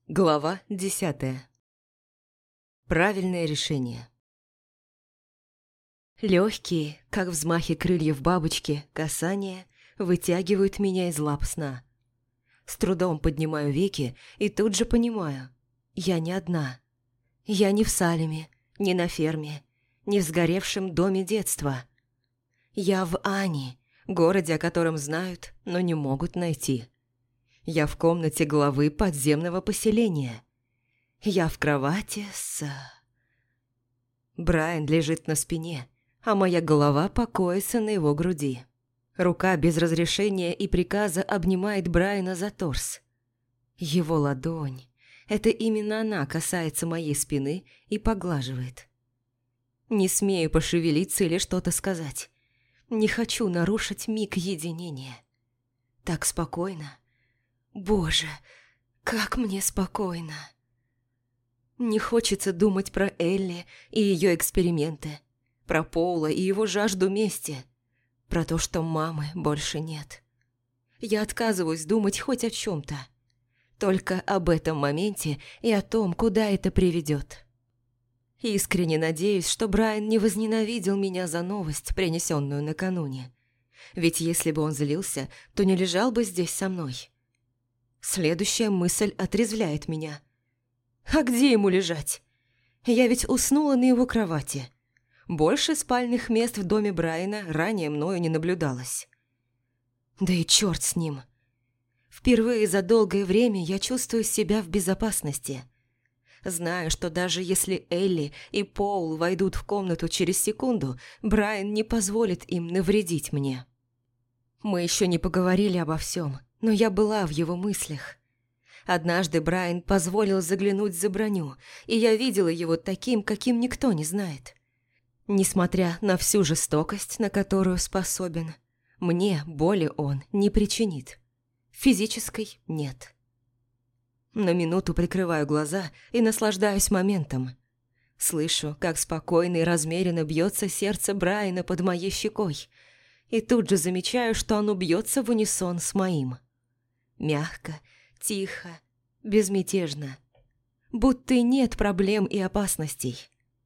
Глава 10. Правильное решение. Легкие, как взмахи крыльев бабочки, касания вытягивают меня из лап сна. С трудом поднимаю веки и тут же понимаю, я не одна. Я не в Салеме, не на ферме, не в сгоревшем доме детства. Я в Ани, городе, о котором знают, но не могут найти. Я в комнате главы подземного поселения. Я в кровати с... Брайан лежит на спине, а моя голова покоится на его груди. Рука без разрешения и приказа обнимает Брайана за торс. Его ладонь, это именно она касается моей спины и поглаживает. Не смею пошевелиться или что-то сказать. Не хочу нарушить миг единения. Так спокойно. Боже, как мне спокойно. Не хочется думать про Элли и ее эксперименты, про Пола и его жажду мести, про то, что мамы больше нет. Я отказываюсь думать хоть о чем-то, только об этом моменте и о том, куда это приведет. Искренне надеюсь, что Брайан не возненавидел меня за новость, принесенную накануне. Ведь если бы он злился, то не лежал бы здесь со мной. Следующая мысль отрезвляет меня. А где ему лежать? Я ведь уснула на его кровати. Больше спальных мест в доме Брайана ранее мною не наблюдалось. Да и черт с ним. Впервые за долгое время я чувствую себя в безопасности. Знаю, что даже если Элли и Пол войдут в комнату через секунду, Брайан не позволит им навредить мне. Мы еще не поговорили обо всем, но я была в его мыслях. Однажды Брайан позволил заглянуть за броню, и я видела его таким, каким никто не знает. Несмотря на всю жестокость, на которую способен, мне боли он не причинит. Физической нет. На минуту прикрываю глаза и наслаждаюсь моментом. Слышу, как спокойно и размеренно бьется сердце Брайана под моей щекой, и тут же замечаю, что оно бьется в унисон с моим. Мягко, тихо, безмятежно. Будто и нет проблем и опасностей.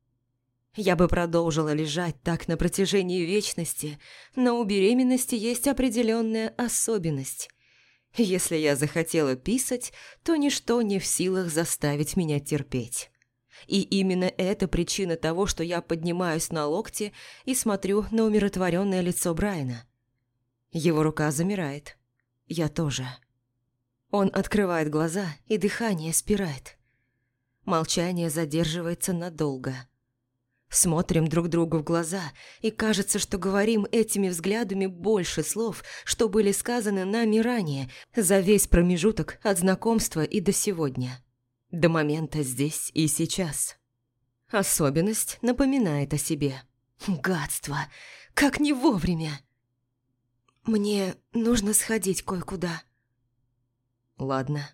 Я бы продолжила лежать так на протяжении вечности, но у беременности есть определенная особенность. Если я захотела писать, то ничто не в силах заставить меня терпеть. И именно это причина того, что я поднимаюсь на локте и смотрю на умиротворенное лицо Брайана. Его рука замирает. Я тоже. Он открывает глаза, и дыхание спирает. Молчание задерживается надолго. Смотрим друг другу в глаза, и кажется, что говорим этими взглядами больше слов, что были сказаны нами ранее, за весь промежуток от знакомства и до сегодня. До момента здесь и сейчас. Особенность напоминает о себе. Гадство! Как не вовремя! Мне нужно сходить кое-куда. Ладно.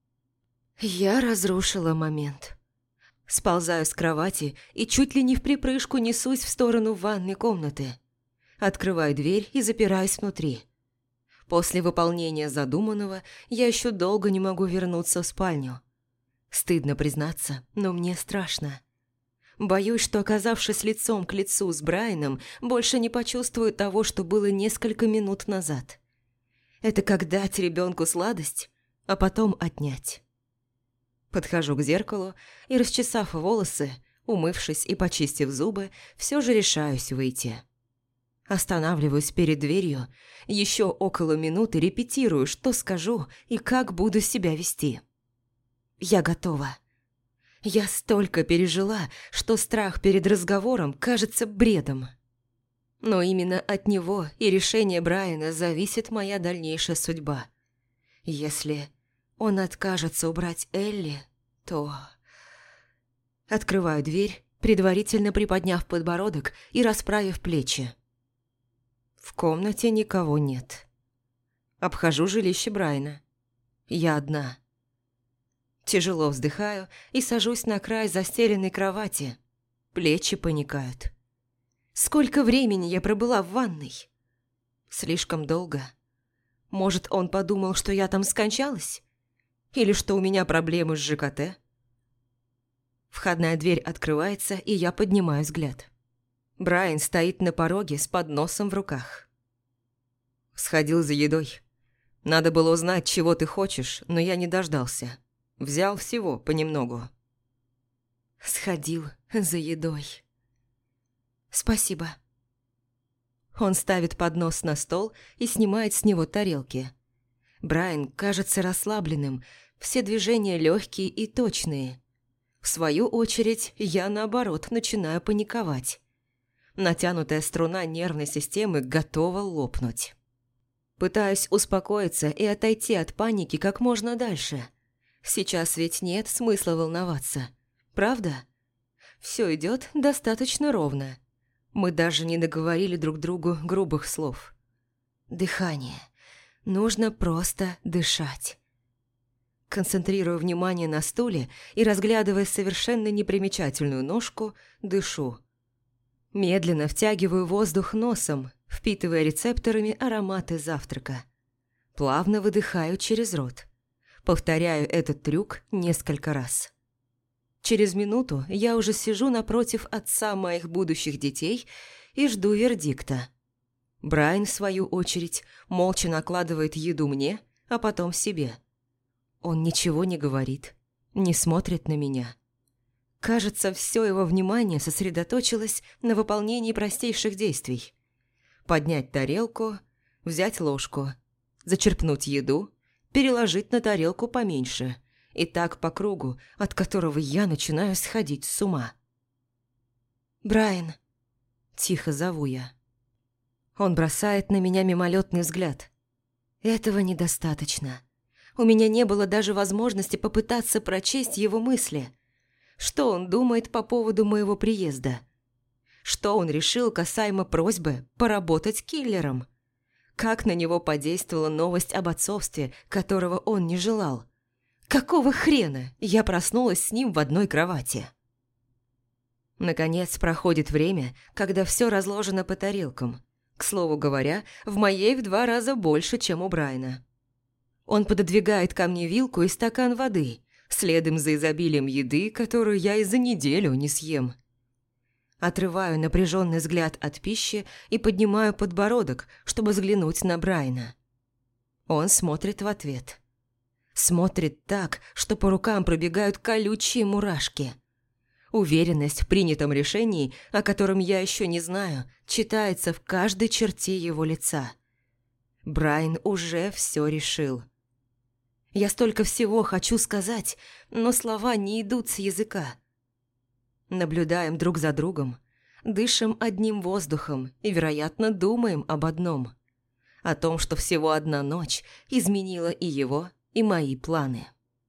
Я разрушила момент. Сползаю с кровати и чуть ли не вприпрыжку несусь в сторону ванной комнаты. Открываю дверь и запираюсь внутри. После выполнения задуманного я еще долго не могу вернуться в спальню. Стыдно признаться, но мне страшно. Боюсь, что, оказавшись лицом к лицу с Брайаном, больше не почувствую того, что было несколько минут назад. Это как дать ребенку сладость, а потом отнять. Подхожу к зеркалу и, расчесав волосы, умывшись и почистив зубы, все же решаюсь выйти. Останавливаюсь перед дверью, еще около минуты репетирую, что скажу и как буду себя вести. Я готова. Я столько пережила, что страх перед разговором кажется бредом. Но именно от него и решения Брайана зависит моя дальнейшая судьба. Если он откажется убрать Элли, то... Открываю дверь, предварительно приподняв подбородок и расправив плечи. В комнате никого нет. Обхожу жилище Брайана. Я одна. Тяжело вздыхаю и сажусь на край застеленной кровати. Плечи поникают. Сколько времени я пробыла в ванной? Слишком долго. Может, он подумал, что я там скончалась? Или что у меня проблемы с ЖКТ? Входная дверь открывается, и я поднимаю взгляд. Брайан стоит на пороге с подносом в руках. Сходил за едой. Надо было узнать, чего ты хочешь, но я не дождался. Взял всего понемногу. Сходил за едой. Спасибо. Он ставит поднос на стол и снимает с него тарелки. Брайан кажется расслабленным, все движения легкие и точные. В свою очередь, я, наоборот, начинаю паниковать. Натянутая струна нервной системы готова лопнуть. Пытаюсь успокоиться и отойти от паники как можно дальше. Сейчас ведь нет смысла волноваться. Правда? Все идет достаточно ровно. Мы даже не наговорили друг другу грубых слов. Дыхание. Нужно просто дышать. Концентрирую внимание на стуле и, разглядывая совершенно непримечательную ножку, дышу. Медленно втягиваю воздух носом, впитывая рецепторами ароматы завтрака. Плавно выдыхаю через рот. Повторяю этот трюк несколько раз. Через минуту я уже сижу напротив отца моих будущих детей и жду вердикта. Брайан, в свою очередь, молча накладывает еду мне, а потом себе. Он ничего не говорит, не смотрит на меня. Кажется, все его внимание сосредоточилось на выполнении простейших действий. Поднять тарелку, взять ложку, зачерпнуть еду, переложить на тарелку поменьше. И так по кругу, от которого я начинаю сходить с ума. «Брайан», – тихо зову я. Он бросает на меня мимолетный взгляд. Этого недостаточно. У меня не было даже возможности попытаться прочесть его мысли. Что он думает по поводу моего приезда? Что он решил касаемо просьбы поработать киллером? Как на него подействовала новость об отцовстве, которого он не желал? Какого хрена я проснулась с ним в одной кровати? Наконец проходит время, когда все разложено по тарелкам. К слову говоря, в моей в 2 раза больше, чем у Брайана. Он пододвигает ко мне вилку и стакан воды, следом за изобилием еды, которую я и за неделю не съем. Отрываю напряженный взгляд от пищи и поднимаю подбородок, чтобы взглянуть на Брайана. Он смотрит в ответ. Смотрит так, что по рукам пробегают колючие мурашки. Уверенность в принятом решении, о котором я еще не знаю, читается в каждой черте его лица. Брайан уже все решил. Я столько всего хочу сказать, но слова не идут с языка. Наблюдаем друг за другом, дышим одним воздухом и, вероятно, думаем об одном. О том, что всего одна ночь изменила и его, и мои планы.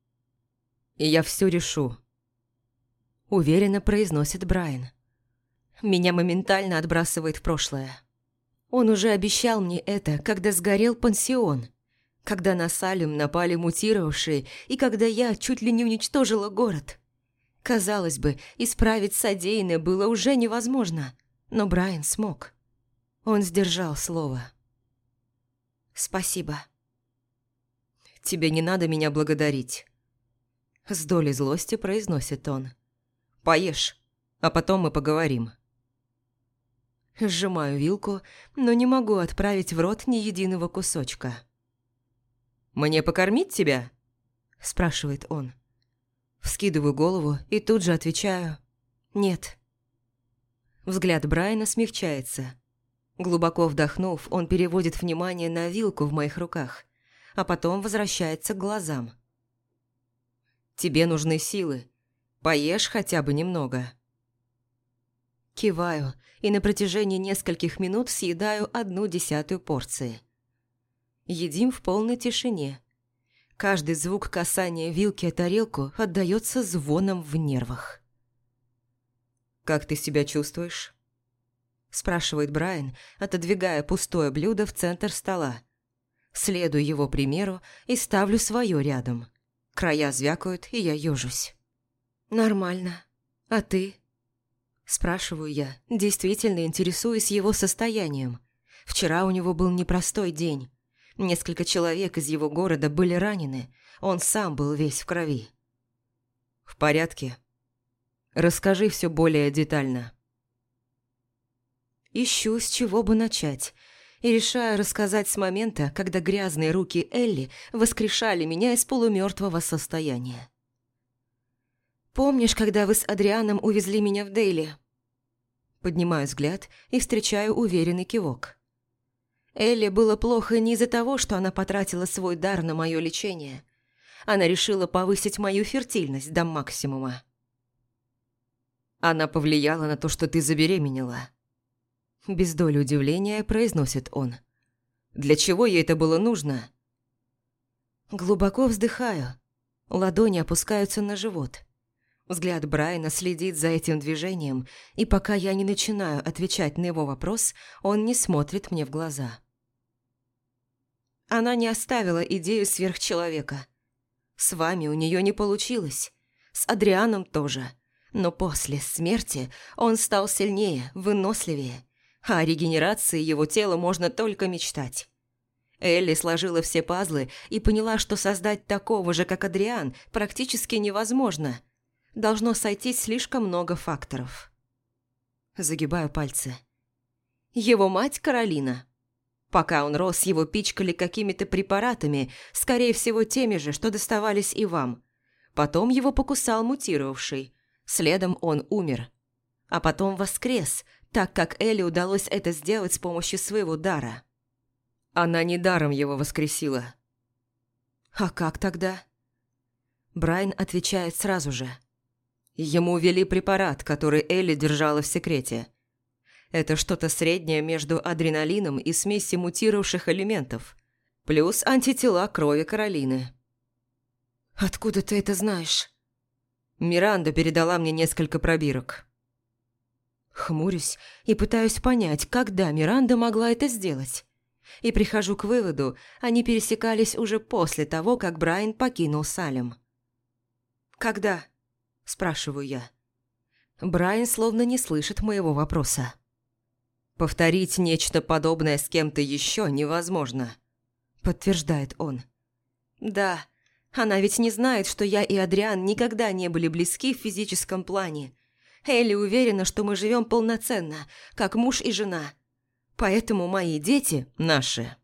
«И я все решу», – уверенно произносит Брайан. Меня моментально отбрасывает в прошлое. Он уже обещал мне это, когда сгорел пансион, когда на Салем напали мутировавшие и когда я чуть ли не уничтожила город. Казалось бы, исправить содеянное было уже невозможно, но Брайан смог. Он сдержал слово. «Спасибо». «Тебе не надо меня благодарить», – с долей злости произносит он. «Поешь, а потом мы поговорим». Сжимаю вилку, но не могу отправить в рот ни единого кусочка. «Мне покормить тебя?» – спрашивает он. Вскидываю голову и тут же отвечаю «нет». Взгляд Брайана смягчается. Глубоко вдохнув, он переводит внимание на вилку в моих руках, а потом возвращается к глазам. «Тебе нужны силы. Поешь хотя бы немного». Киваю и на протяжении нескольких минут съедаю 1/10 порции. Едим в полной тишине. Каждый звук касания вилки о тарелку отдаётся звоном в нервах. «Как ты себя чувствуешь?» – спрашивает Брайан, отодвигая пустое блюдо в центр стола. Следую его примеру и ставлю своё рядом. Края звякают, и я ёжусь. «Нормально. А ты?» Спрашиваю я, действительно интересуясь его состоянием. Вчера у него был непростой день. Несколько человек из его города были ранены, он сам был весь в крови. «В порядке? Расскажи все более детально». Ищу, с чего бы начать, и решаю рассказать с момента, когда грязные руки Элли воскрешали меня из полумертвого состояния. «Помнишь, когда вы с Адрианом увезли меня в Дейли?» Поднимаю взгляд и встречаю уверенный кивок. Элли было плохо не из-за того, что она потратила свой дар на мое лечение. Она решила повысить мою фертильность до максимума. «Она повлияла на то, что ты забеременела». Без доли удивления произносит он. «Для чего ей это было нужно?» Глубоко вздыхаю. Ладони опускаются на живот. Взгляд Брайана следит за этим движением, и пока я не начинаю отвечать на его вопрос, он не смотрит мне в глаза. Она не оставила идею сверхчеловека. С вами у нее не получилось. С Адрианом тоже. Но после смерти он стал сильнее, выносливее. А о регенерации его тела можно только мечтать. Элли сложила все пазлы и поняла, что создать такого же, как Адриан, практически невозможно. Должно сойтись слишком много факторов. Загибаю пальцы. Его мать Каролина. Пока он рос, его пичкали какими-то препаратами, скорее всего теми же, что доставались и вам. Потом его покусал мутировавший. Следом он умер. А потом воскрес, так как Элли удалось это сделать с помощью своего дара. Она недаром его воскресила. А как тогда? Брайан отвечает сразу же. Ему ввели препарат, который Элли держала в секрете. Это что-то среднее между адреналином и смесью мутировавших элементов, плюс антитела крови Каролины. «Откуда ты это знаешь?» Миранда передала мне несколько пробирок. Хмурюсь и пытаюсь понять, когда Миранда могла это сделать. И прихожу к выводу, они пересекались уже после того, как Брайан покинул Салем. «Когда?» – спрашиваю я. Брайан словно не слышит моего вопроса. «Повторить нечто подобное с кем-то еще невозможно», – подтверждает он. «Да, она ведь не знает, что я и Адриан никогда не были близки в физическом плане. Элли уверена, что мы живем полноценно, как муж и жена. Поэтому мои дети наши».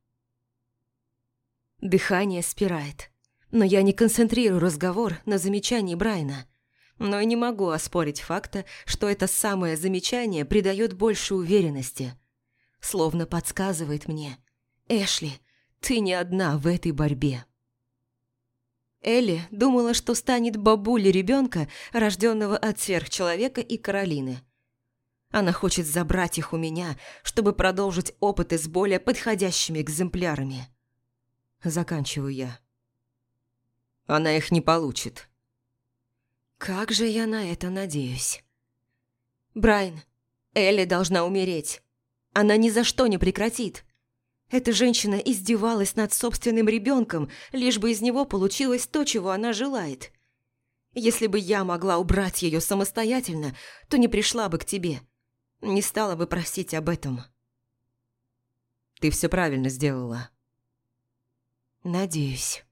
Дыхание спирает, но я не концентрирую разговор на замечании Брайана. Но и не могу оспорить факта, что это самое замечание придает больше уверенности. Словно подсказывает мне: «Эшли, ты не одна в этой борьбе». Элли думала, что станет бабулей ребенка, рожденного от сверхчеловека и Каролины. Она хочет забрать их у меня, чтобы продолжить опыты с более подходящими экземплярами. Заканчиваю я. Она их не получит. Как же я на это надеюсь. Брайан, Элли должна умереть. Она ни за что не прекратит. Эта женщина издевалась над собственным ребенком, лишь бы из него получилось то, чего она желает. Если бы я могла убрать ее самостоятельно, то не пришла бы к тебе. Не стала бы просить об этом. Ты все правильно сделала. Надеюсь.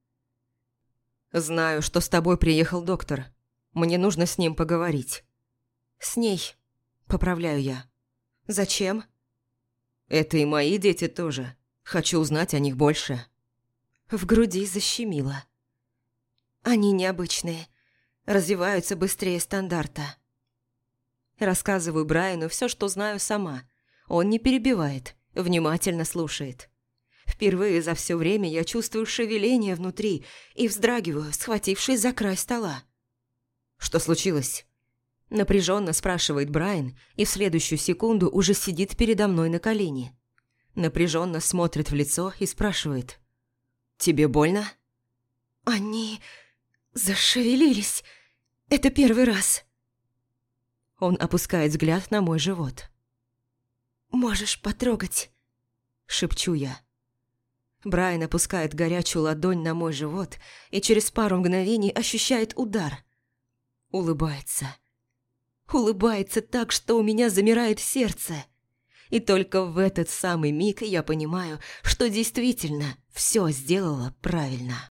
Знаю, что с тобой приехал доктор. Мне нужно с ним поговорить. С ней, поправляю я. Зачем? Это и мои дети тоже. Хочу узнать о них больше. В груди защемило. Они необычные. Развиваются быстрее стандарта. Рассказываю Брайану все, что знаю сама. Он не перебивает, внимательно слушает. Впервые за все время я чувствую шевеление внутри и вздрагиваю, схватившись за край стола. «Что случилось?» Напряженно спрашивает Брайан и в следующую секунду уже сидит передо мной на колени. Напряженно смотрит в лицо и спрашивает: «Тебе больно?» «Они зашевелились. Это первый раз». Он опускает взгляд на мой живот. «Можешь потрогать», – шепчу я. Брайан опускает горячую ладонь на мой живот и через пару мгновений ощущает удар. Улыбается. Улыбается так, что у меня замирает сердце. И только в этот самый миг я понимаю, что действительно все сделала правильно.